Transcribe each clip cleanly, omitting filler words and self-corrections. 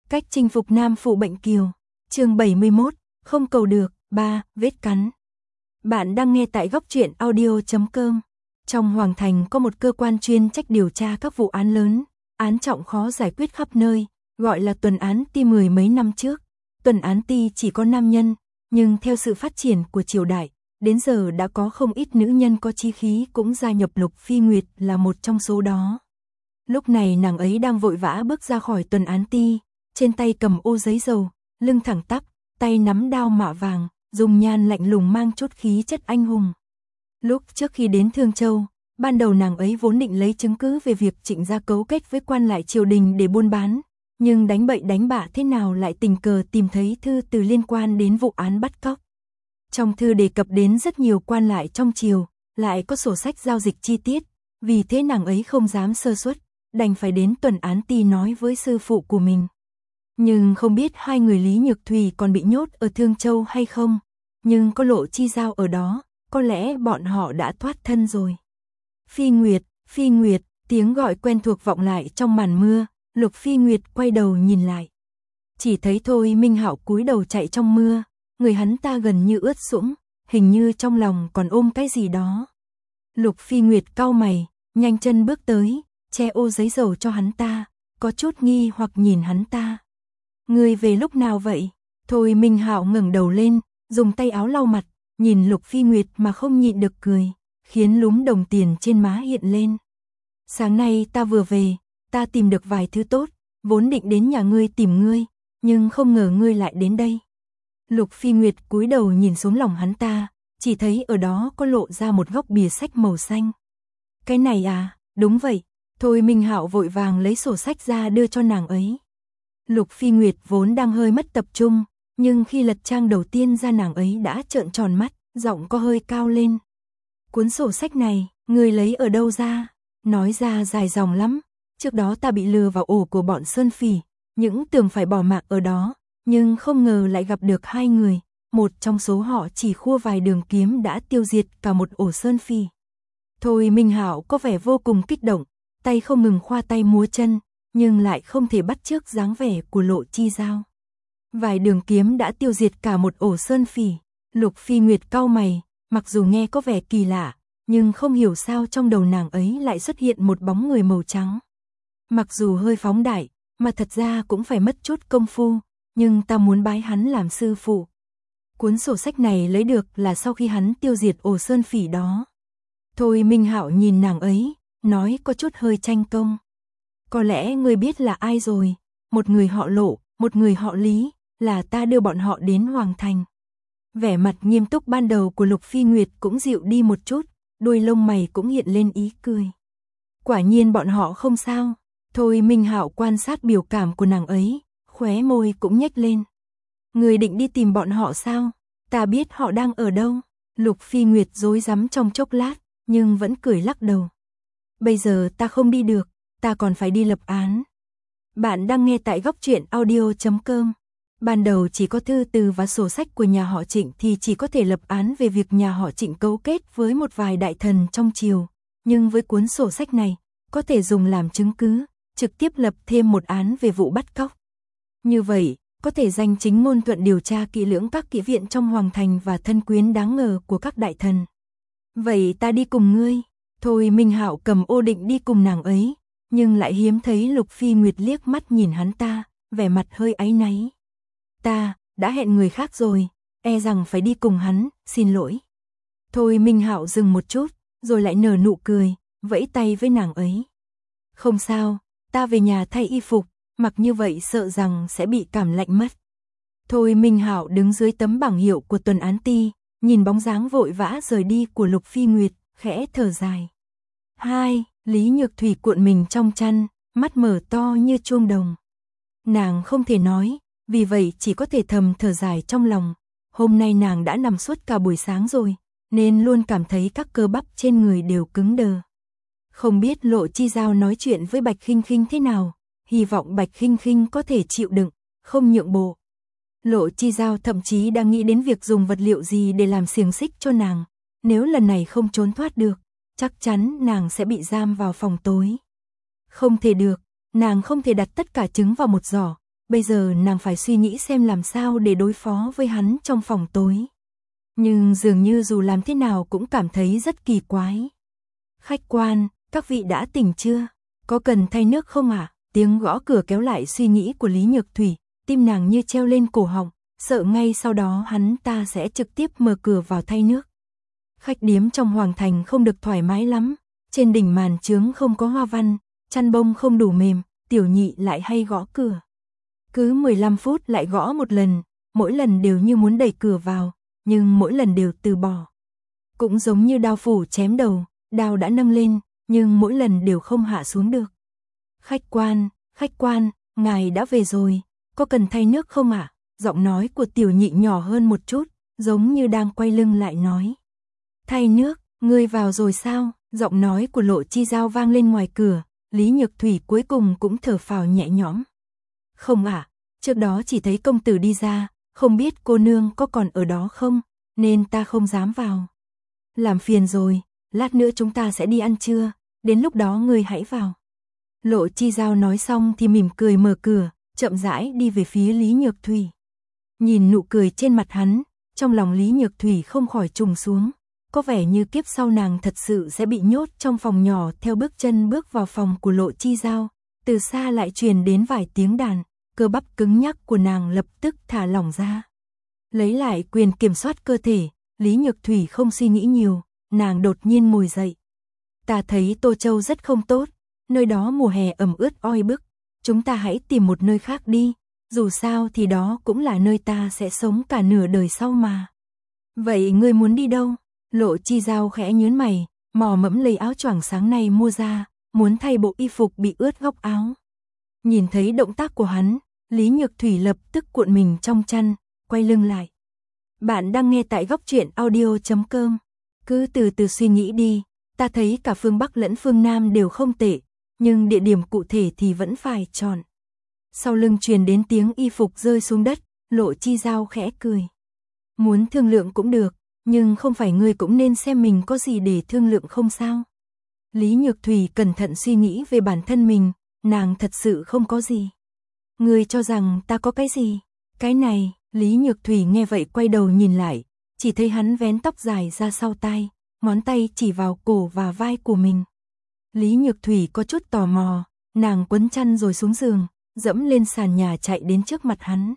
Cách chinh phục nam phụ bệnh kiều. Chương 71, không cầu được. 3. Vết cắn. Bạn đang nghe tại góc truyện audio.com. Trong Hoàng Thành có một cơ quan chuyên trách điều tra các vụ án lớn, án trọng khó giải quyết khắp nơi, gọi là Tuần Án Ti. Mười mấy năm trước, Tuần Án Ti chỉ có nam nhân, nhưng theo sự phát triển của triều đại, đến giờ đã có không ít nữ nhân có chí khí cũng gia nhập. Lục Phi Nguyệt là một trong số đó. Lúc này nàng ấy đang vội vã bước ra khỏi Tuần Án Ti, trên tay cầm ô giấy dầu, lưng thẳng tắp, tay nắm đao mạ vàng, dùng nhan lạnh lùng mang chút khí chất anh hùng. Lúc trước khi đến Thương Châu, ban đầu nàng ấy vốn định lấy chứng cứ về việc Trịnh gia cấu kết với quan lại triều đình để buôn bán, nhưng đánh bậy đánh bạ thế nào lại tình cờ tìm thấy thư từ liên quan đến vụ án bắt cóc. Trong thư đề cập đến rất nhiều quan lại trong triều, lại có sổ sách giao dịch chi tiết, vì thế nàng ấy không dám sơ suất, đành phải đến Tuần Án Ti nói với sư phụ của mình. Nhưng không biết hai người Lý Nhược Thùy còn bị nhốt ở Thương Châu hay không, nhưng có Lộ Chi Giao ở đó, có lẽ bọn họ đã thoát thân rồi. Phi Nguyệt, tiếng gọi quen thuộc vọng lại trong màn mưa. Lục Phi Nguyệt quay đầu nhìn lại, chỉ thấy Thôi Minh Hạo cúi đầu chạy trong mưa, người hắn ta gần như ướt sũng, hình như trong lòng còn ôm cái gì đó. Lục Phi Nguyệt cau mày, nhanh chân bước tới, che ô giấy dầu cho hắn ta, có chút nghi hoặc nhìn hắn ta. Ngươi về lúc nào vậy? Thôi Minh Hạo ngẩng đầu lên, dùng tay áo lau mặt, nhìn Lục Phi Nguyệt mà không nhịn được cười, khiến lúm đồng tiền trên má hiện lên. Sáng nay ta vừa về, ta tìm được vài thứ tốt, vốn định đến nhà ngươi tìm ngươi, nhưng không ngờ ngươi lại đến đây. Lục Phi Nguyệt cúi đầu nhìn xuống lòng hắn ta, chỉ thấy ở đó có lộ ra một góc bìa sách màu xanh. Cái này à? Đúng vậy. Thôi Minh Hạo vội vàng lấy sổ sách ra đưa cho nàng ấy. Lục Phi Nguyệt vốn đang hơi mất tập trung, nhưng khi lật trang đầu tiên ra nàng ấy đã trợn tròn mắt, giọng có hơi cao lên. Cuốn sổ sách này, ngươi lấy ở đâu ra? Nói ra dài dòng lắm. Trước đó ta bị lừa vào ổ của bọn Sơn Phỉ, những tưởng phải bỏ mạng ở đó, nhưng không ngờ lại gặp được hai người, một trong số họ chỉ khua vài đường kiếm đã tiêu diệt cả một ổ Sơn Phỉ. Thôi Minh Hạo có vẻ vô cùng kích động, tay không ngừng khoa tay múa chân, nhưng lại không thể bắt chước dáng vẻ của Lộ Chi Giao. Vài đường kiếm đã tiêu diệt cả một ổ Sơn Phỉ. Lục Phi Nguyệt cau mày, mặc dù nghe có vẻ kỳ lạ, nhưng không hiểu sao trong đầu nàng ấy lại xuất hiện một bóng người màu trắng. Mặc dù hơi phóng đại, mà thật ra cũng phải mất chút công phu, nhưng ta muốn bái hắn làm sư phụ. Cuốn sổ sách này lấy được là sau khi hắn tiêu diệt ổ Sơn Phỉ đó. Thôi Minh Hạo nhìn nàng ấy, nói có chút hơi tranh công. Có lẽ ngươi biết là ai rồi, một người họ Lộ, một người họ Lý, là ta đưa bọn họ đến Hoàng Thành. Vẻ mặt nghiêm túc ban đầu của Lục Phi Nguyệt cũng dịu đi một chút, đuôi lông mày cũng hiện lên ý cười. Quả nhiên bọn họ không sao. Thôi Minh Hạo quan sát biểu cảm của nàng ấy, khóe môi cũng nhếch lên. Người định đi tìm bọn họ sao? Ta biết họ đang ở đâu. Lục Phi Nguyệt rối rắm trong chốc lát, nhưng vẫn cười lắc đầu. Bây giờ ta không đi được, ta còn phải đi lập án. Bạn đang nghe tại góc truyện audio.com. Ban đầu chỉ có thư từ và sổ sách của nhà họ Trịnh thì chỉ có thể lập án về việc nhà họ Trịnh cấu kết với một vài đại thần trong triều. Nhưng với cuốn sổ sách này, có thể dùng làm chứng cứ, trực tiếp lập thêm một án về vụ bắt cóc. Như vậy, có thể danh chính ngôn thuận điều tra kỹ lưỡng các kỹ viện trong Hoàng Thành và thân quyến đáng ngờ của các đại thần. Vậy ta đi cùng ngươi. Thôi Minh Hạo cầm ô định đi cùng nàng ấy, nhưng lại hiếm thấy Lục Phi Nguyệt liếc mắt nhìn hắn ta, vẻ mặt hơi áy náy. Ta đã hẹn người khác rồi, e rằng phải đi cùng hắn, xin lỗi. Thôi Minh Hạo dừng một chút, rồi lại nở nụ cười, vẫy tay với nàng ấy. Không sao, ta về nhà thay y phục, mặc như vậy sợ rằng sẽ bị cảm lạnh mất. Thôi Minh Hạo đứng dưới tấm bảng hiệu của Tuần Án Ti, nhìn bóng dáng vội vã rời đi của Lục Phi Nguyệt, khẽ thở dài. Lý Nhược Thùy cuộn mình trong chăn, mắt mở to như chuông đồng. Nàng không thể nói, vì vậy chỉ có thể thầm thở dài trong lòng. Hôm nay nàng đã nằm suốt cả buổi sáng rồi, nên luôn cảm thấy các cơ bắp trên người đều cứng đờ. Không biết Lộ Chi Giao nói chuyện với Bạch Khinh Khinh thế nào, hy vọng Bạch Khinh Khinh có thể chịu đựng, không nhượng bộ. Lộ Chi Giao thậm chí đang nghĩ đến việc dùng vật liệu gì để làm xiềng xích cho nàng, nếu lần này không trốn thoát được, chắc chắn nàng sẽ bị giam vào phòng tối. Không thể được, nàng không thể đặt tất cả trứng vào một giỏ, bây giờ nàng phải suy nghĩ xem làm sao để đối phó với hắn trong phòng tối. Nhưng dường như dù làm thế nào cũng cảm thấy rất kỳ quái. Khách quan, các vị đã tỉnh chưa? Có cần thay nước không ạ? Tiếng gõ cửa kéo lại suy nghĩ của Lý Nhược Thủy, tim nàng như treo lên cổ họng, sợ ngay sau đó hắn ta sẽ trực tiếp mở cửa vào thay nước. Khách điếm trong hoàng thành không được thoải mái lắm, trên đỉnh màn chướng không có hoa văn, chăn bông không đủ mềm, tiểu nhị lại hay gõ cửa. Cứ 15 phút lại gõ một lần, mỗi lần đều như muốn đẩy cửa vào, nhưng mỗi lần đều từ bỏ. Cũng giống như đao phủ chém đầu, đao đã nâng lên, nhưng mỗi lần đều không hạ xuống được. Khách quan, ngài đã về rồi, có cần thay nước không ạ? Giọng nói của tiểu nhị nhỏ hơn một chút, giống như đang quay lưng lại nói. Thay nước, ngươi vào rồi sao? Giọng nói của Lộ Chi Giao vang lên ngoài cửa, Lý Nhược Thủy cuối cùng cũng thở phào nhẹ nhõm. Không ạ, trước đó chỉ thấy công tử đi ra, không biết cô nương có còn ở đó không, nên ta không dám vào. Làm phiền rồi, lát nữa chúng ta sẽ đi ăn trưa, đến lúc đó ngươi hãy vào. Lộ Chi Giao nói xong thì mỉm cười mở cửa, chậm rãi đi về phía Lý Nhược Thủy. Nhìn nụ cười trên mặt hắn, trong lòng Lý Nhược Thủy không khỏi trùng xuống. Có vẻ như kiếp sau nàng thật sự sẽ bị nhốt trong phòng nhỏ. Theo bước chân bước vào phòng của Lộ Chi Giao, từ xa lại truyền đến vài tiếng đàn, cơ bắp cứng nhắc của nàng lập tức thả lỏng ra. Lấy lại quyền kiểm soát cơ thể, Lý Nhược Thủy không suy nghĩ nhiều, nàng đột nhiên ngồi dậy. Ta thấy Tô Châu rất không tốt, nơi đó mùa hè ẩm ướt oi bức, chúng ta hãy tìm một nơi khác đi, dù sao thì đó cũng là nơi ta sẽ sống cả nửa đời sau mà. Vậy ngươi muốn đi đâu? Lộ Chi Giao khẽ nhướng mày, mò mẫm lấy áo choàng sáng nay mua ra, muốn thay bộ y phục bị ướt góc áo. Nhìn thấy động tác của hắn, Lý Nhược Thủy lập tức cuộn mình trong chăn, quay lưng lại. Bạn đang nghe tại góc truyện audio.com. Cứ từ từ suy nghĩ đi, ta thấy cả phương Bắc lẫn phương Nam đều không tệ, nhưng địa điểm cụ thể thì vẫn phải chọn. Sau lưng truyền đến tiếng y phục rơi xuống đất, Lộ Chi Giao khẽ cười. Muốn thương lượng cũng được, nhưng không phải ngươi cũng nên xem mình có gì để thương lượng không sao? Lý Nhược Thủy cẩn thận suy nghĩ về bản thân mình, nàng thật sự không có gì. Ngươi cho rằng ta có cái gì? Cái này, Lý Nhược Thủy nghe vậy quay đầu nhìn lại, chỉ thấy hắn vén tóc dài ra sau tai, ngón tay chỉ vào cổ và vai của mình. Lý Nhược Thủy có chút tò mò, nàng quấn chăn rồi xuống giường, dẫm lên sàn nhà chạy đến trước mặt hắn.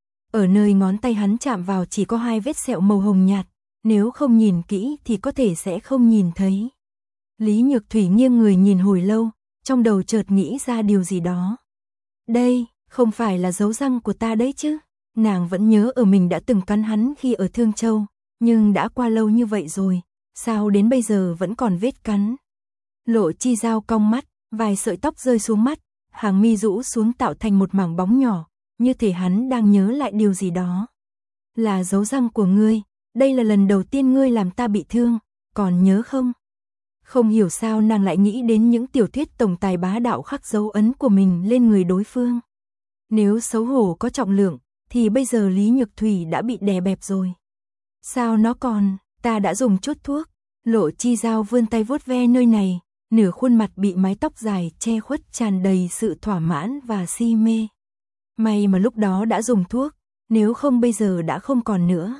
Ở nơi ngón tay hắn chạm vào chỉ có 2 vết sẹo màu hồng nhạt, nếu không nhìn kỹ thì có thể sẽ không nhìn thấy. Lý Nhược Thủy nghiêng người nhìn hồi lâu, trong đầu chợt nghĩ ra điều gì đó. Đây, không phải là dấu răng của ta đấy chứ? Nàng vẫn nhớ ở mình đã từng cắn hắn khi ở Thương Châu, nhưng đã qua lâu như vậy rồi, sao đến bây giờ vẫn còn vết cắn? Lộ Chi Giao cong mắt, vài sợi tóc rơi xuống mắt, hàng mi rũ xuống tạo thành một mảng bóng nhỏ, như thể hắn đang nhớ lại điều gì đó. Là dấu răng của ngươi, đây là lần đầu tiên ngươi làm ta bị thương, còn nhớ không? Không hiểu sao nàng lại nghĩ đến những tiểu thuyết tổng tài bá đạo khắc dấu ấn của mình lên người đối phương. Nếu xấu hổ có trọng lượng, thì bây giờ Lý Nhược Thủy đã bị đè bẹp rồi. Sao nó còn, ta đã dùng chút thuốc. Lộ Chi Giao vươn tay vuốt ve nơi này, nửa khuôn mặt bị mái tóc dài che khuất tràn đầy sự thỏa mãn và si mê. May mà lúc đó đã dùng thuốc, nếu không bây giờ đã không còn nữa.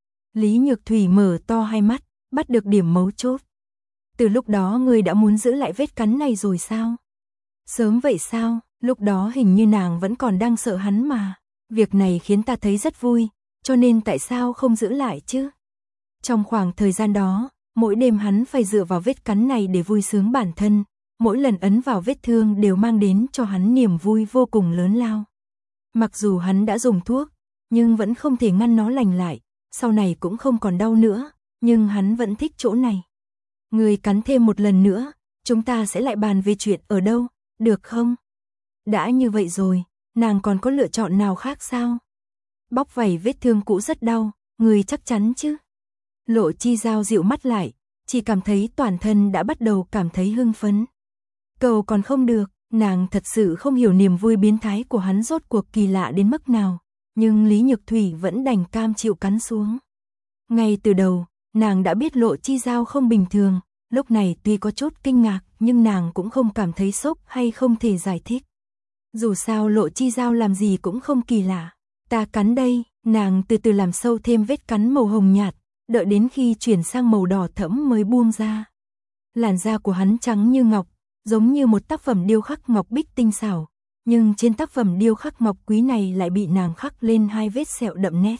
Lý Nhược Thủy mở to hai mắt, bắt được điểm mấu chốt. Từ lúc đó ngươi đã muốn giữ lại vết cắn này rồi sao? Sớm vậy sao? Lúc đó hình như nàng vẫn còn đang sợ hắn mà. Việc này khiến ta thấy rất vui, cho nên tại sao không giữ lại chứ? Trong khoảng thời gian đó, mỗi đêm hắn phải dựa vào vết cắn này để vui sướng bản thân, mỗi lần ấn vào vết thương đều mang đến cho hắn niềm vui vô cùng lớn lao. Mặc dù hắn đã dùng thuốc, nhưng vẫn không thể ngăn nó lành lại, sau này cũng không còn đau nữa, nhưng hắn vẫn thích chỗ này. Ngươi cắn thêm một lần nữa, chúng ta sẽ lại bàn về chuyện ở đâu, được không? Đã như vậy rồi, nàng còn có lựa chọn nào khác sao? Bóc vảy vết thương cũ rất đau, ngươi chắc chắn chứ? Lộ Chi Giao dịu mắt lại, chỉ cảm thấy toàn thân đã bắt đầu cảm thấy hưng phấn. Cầu còn không được, nàng thật sự không hiểu niềm vui biến thái của hắn rốt cuộc kỳ lạ đến mức nào, nhưng Lý Nhược Thủy vẫn đành cam chịu cắn xuống. Ngay từ đầu, nàng đã biết Lộ Chi Giao không bình thường, lúc này tuy có chút kinh ngạc nhưng nàng cũng không cảm thấy sốc hay không thể giải thích. Dù sao Lộ Chi Dao làm gì cũng không kỳ lạ. Ta cắn đây, nàng từ từ làm sâu thêm vết cắn màu hồng nhạt, đợi đến khi chuyển sang màu đỏ thẫm mới buông ra. Làn da của hắn trắng như ngọc, giống như một tác phẩm điêu khắc ngọc bích tinh xảo, nhưng trên tác phẩm điêu khắc ngọc quý này lại bị nàng khắc lên 2 vết sẹo đậm nét.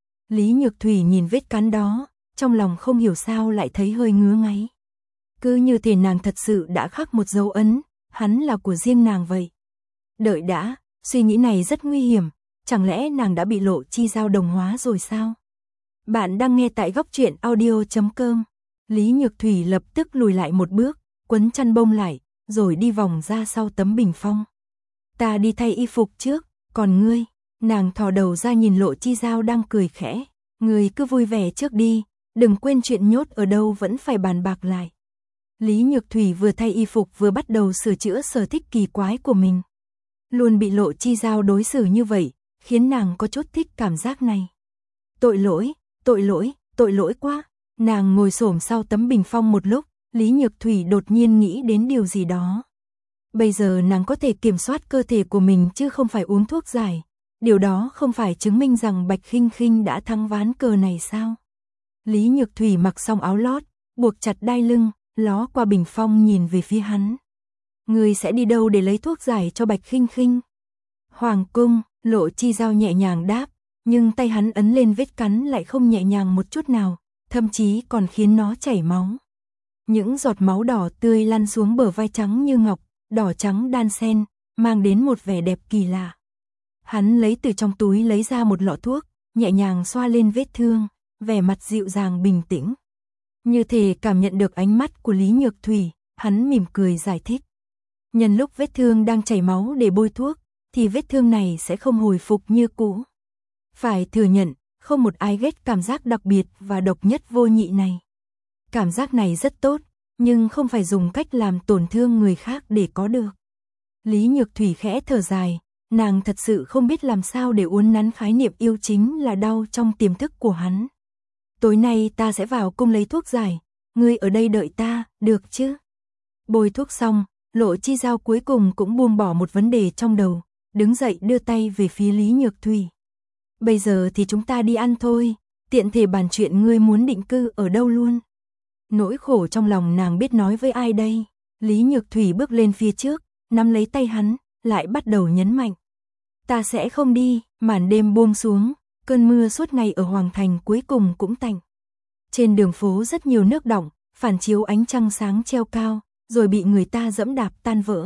Lý Nhược Thủy nhìn vết cắn đó, trong lòng không hiểu sao lại thấy hơi ngứa ngáy. Cứ như thể nàng thật sự đã khắc một dấu ấn, hắn là của riêng nàng vậy. Đợi đã, suy nghĩ này rất nguy hiểm, chẳng lẽ nàng đã bị Lộ Chi Dao đồng hóa rồi sao? Bạn đang nghe tại góc truyện audio.com. Lý Nhược Thủy lập tức lùi lại một bước, quấn chăn bông lại, rồi đi vòng ra sau tấm bình phong. Ta đi thay y phục trước, còn ngươi? Nàng thò đầu ra nhìn Lộ Chi Dao đang cười khẽ. Ngươi cứ vui vẻ trước đi, đừng quên chuyện nhốt ở đâu vẫn phải bàn bạc lại. Lý Nhược Thủy vừa thay y phục vừa bắt đầu sửa chữa sở thích kỳ quái của mình. Luôn bị Lộ Chi Dao đối xử như vậy, khiến nàng có chút thích cảm giác này. Tội lỗi, tội lỗi, tội lỗi quá. Nàng ngồi xổm sau tấm bình phong một lúc, Lý Nhược Thủy đột nhiên nghĩ đến điều gì đó. Bây giờ nàng có thể kiểm soát cơ thể của mình chứ không phải uống thuốc giải. Điều đó không phải chứng minh rằng Bạch Khinh Khinh đã thắng ván cờ này sao? Lý Nhược Thủy mặc xong áo lót, buộc chặt đai lưng, ló qua bình phong nhìn về phía hắn. Ngươi sẽ đi đâu để lấy thuốc giải cho Bạch Khinh Khinh? Hoàng cung, Lộ Chi Dao nhẹ nhàng đáp, nhưng tay hắn ấn lên vết cắn lại không nhẹ nhàng một chút nào, thậm chí còn khiến nó chảy máu. Những giọt máu đỏ tươi lăn xuống bờ vai trắng như ngọc, đỏ trắng đan xen, mang đến một vẻ đẹp kỳ lạ. Hắn lấy từ trong túi lấy ra một lọ thuốc, nhẹ nhàng xoa lên vết thương, vẻ mặt dịu dàng bình tĩnh. Như thể cảm nhận được ánh mắt của Lý Nhược Thủy, hắn mỉm cười giải thích. Nhân lúc vết thương đang chảy máu để bôi thuốc, thì vết thương này sẽ không hồi phục như cũ. Phải thừa nhận, không một ai ghét cảm giác đặc biệt và độc nhất vô nhị này. Cảm giác này rất tốt, nhưng không phải dùng cách làm tổn thương người khác để có được. Lý Nhược Thủy khẽ thở dài, nàng thật sự không biết làm sao để uốn nắn khái niệm yêu chính là đau trong tiềm thức của hắn. Tối nay ta sẽ vào cung lấy thuốc giải, ngươi ở đây đợi ta, được chứ? Bôi thuốc xong, Lộ Chi Dao cuối cùng cũng buông bỏ một vấn đề trong đầu, đứng dậy đưa tay về phía Lý Nhược Thủy. Bây giờ thì chúng ta đi ăn thôi, tiện thể bàn chuyện ngươi muốn định cư ở đâu luôn. Nỗi khổ trong lòng nàng biết nói với ai đây? Lý Nhược Thủy bước lên phía trước, nắm lấy tay hắn, lại bắt đầu nhấn mạnh. Ta sẽ không đi, màn đêm buông xuống, cơn mưa suốt ngày ở Hoàng Thành cuối cùng cũng tạnh. Trên đường phố rất nhiều nước đọng, phản chiếu ánh trăng sáng treo cao, rồi bị người ta dẫm đạp tan vỡ.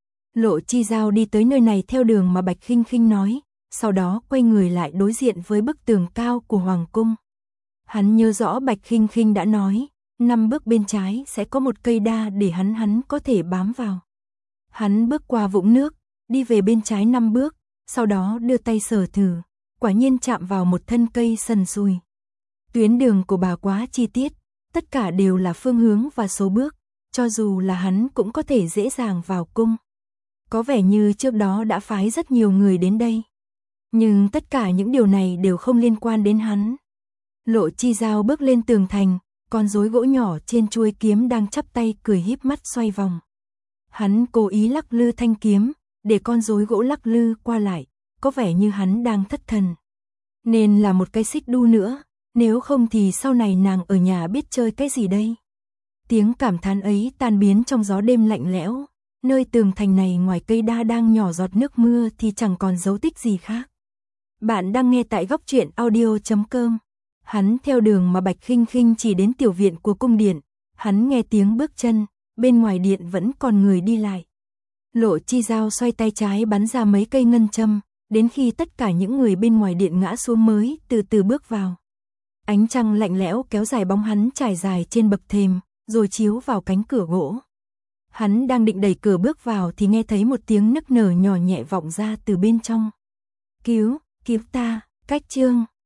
Lộ Chi Dao đi tới nơi này theo đường mà Bạch Khinh Khinh nói, sau đó quay người lại đối diện với bức tường cao của Hoàng cung. Hắn nhớ rõ Bạch Khinh Khinh đã nói, 5 bước bên trái sẽ có một cây đa để hắn có thể bám vào. Hắn bước qua vũng nước, đi về bên trái 5 bước, sau đó đưa tay sờ thử, quả nhiên chạm vào một thân cây sần sùi. Tuyến đường của bà quá chi tiết, tất cả đều là phương hướng và số bước, cho dù là hắn cũng có thể dễ dàng vào cung. Có vẻ như trước đó đã phái rất nhiều người đến đây. Nhưng tất cả những điều này đều không liên quan đến hắn. Lộ Chi Dao bước lên tường thành, con rối gỗ nhỏ trên chuôi kiếm đang chắp tay cười híp mắt xoay vòng. Hắn cố ý lắc lư thanh kiếm, để con rối gỗ lắc lư qua lại, có vẻ như hắn đang thất thần. Nên là một cái xích đu nữa, nếu không thì sau này nàng ở nhà biết chơi cái gì đây? Tiếng cảm thán ấy tan biến trong gió đêm lạnh lẽo, nơi tường thành này ngoài cây đa đang nhỏ giọt nước mưa thì chẳng còn dấu tích gì khác. Bạn đang nghe tại góc truyện audio.com. Hắn theo đường mà Bạch Khinh Khinh chỉ đến tiểu viện của cung điện, hắn nghe tiếng bước chân, bên ngoài điện vẫn còn người đi lại. Lộ Chi Dao xoay tay trái bắn ra mấy cây ngân châm, đến khi tất cả những người bên ngoài điện ngã xuống mới từ từ bước vào. Ánh trăng lạnh lẽo kéo dài bóng hắn trải dài trên bậc thềm, rồi chiếu vào cánh cửa gỗ. Hắn đang định đẩy cửa bước vào thì nghe thấy một tiếng nức nở nhỏ nhẹ vọng ra từ bên trong. Cứu ta, Cách Chương.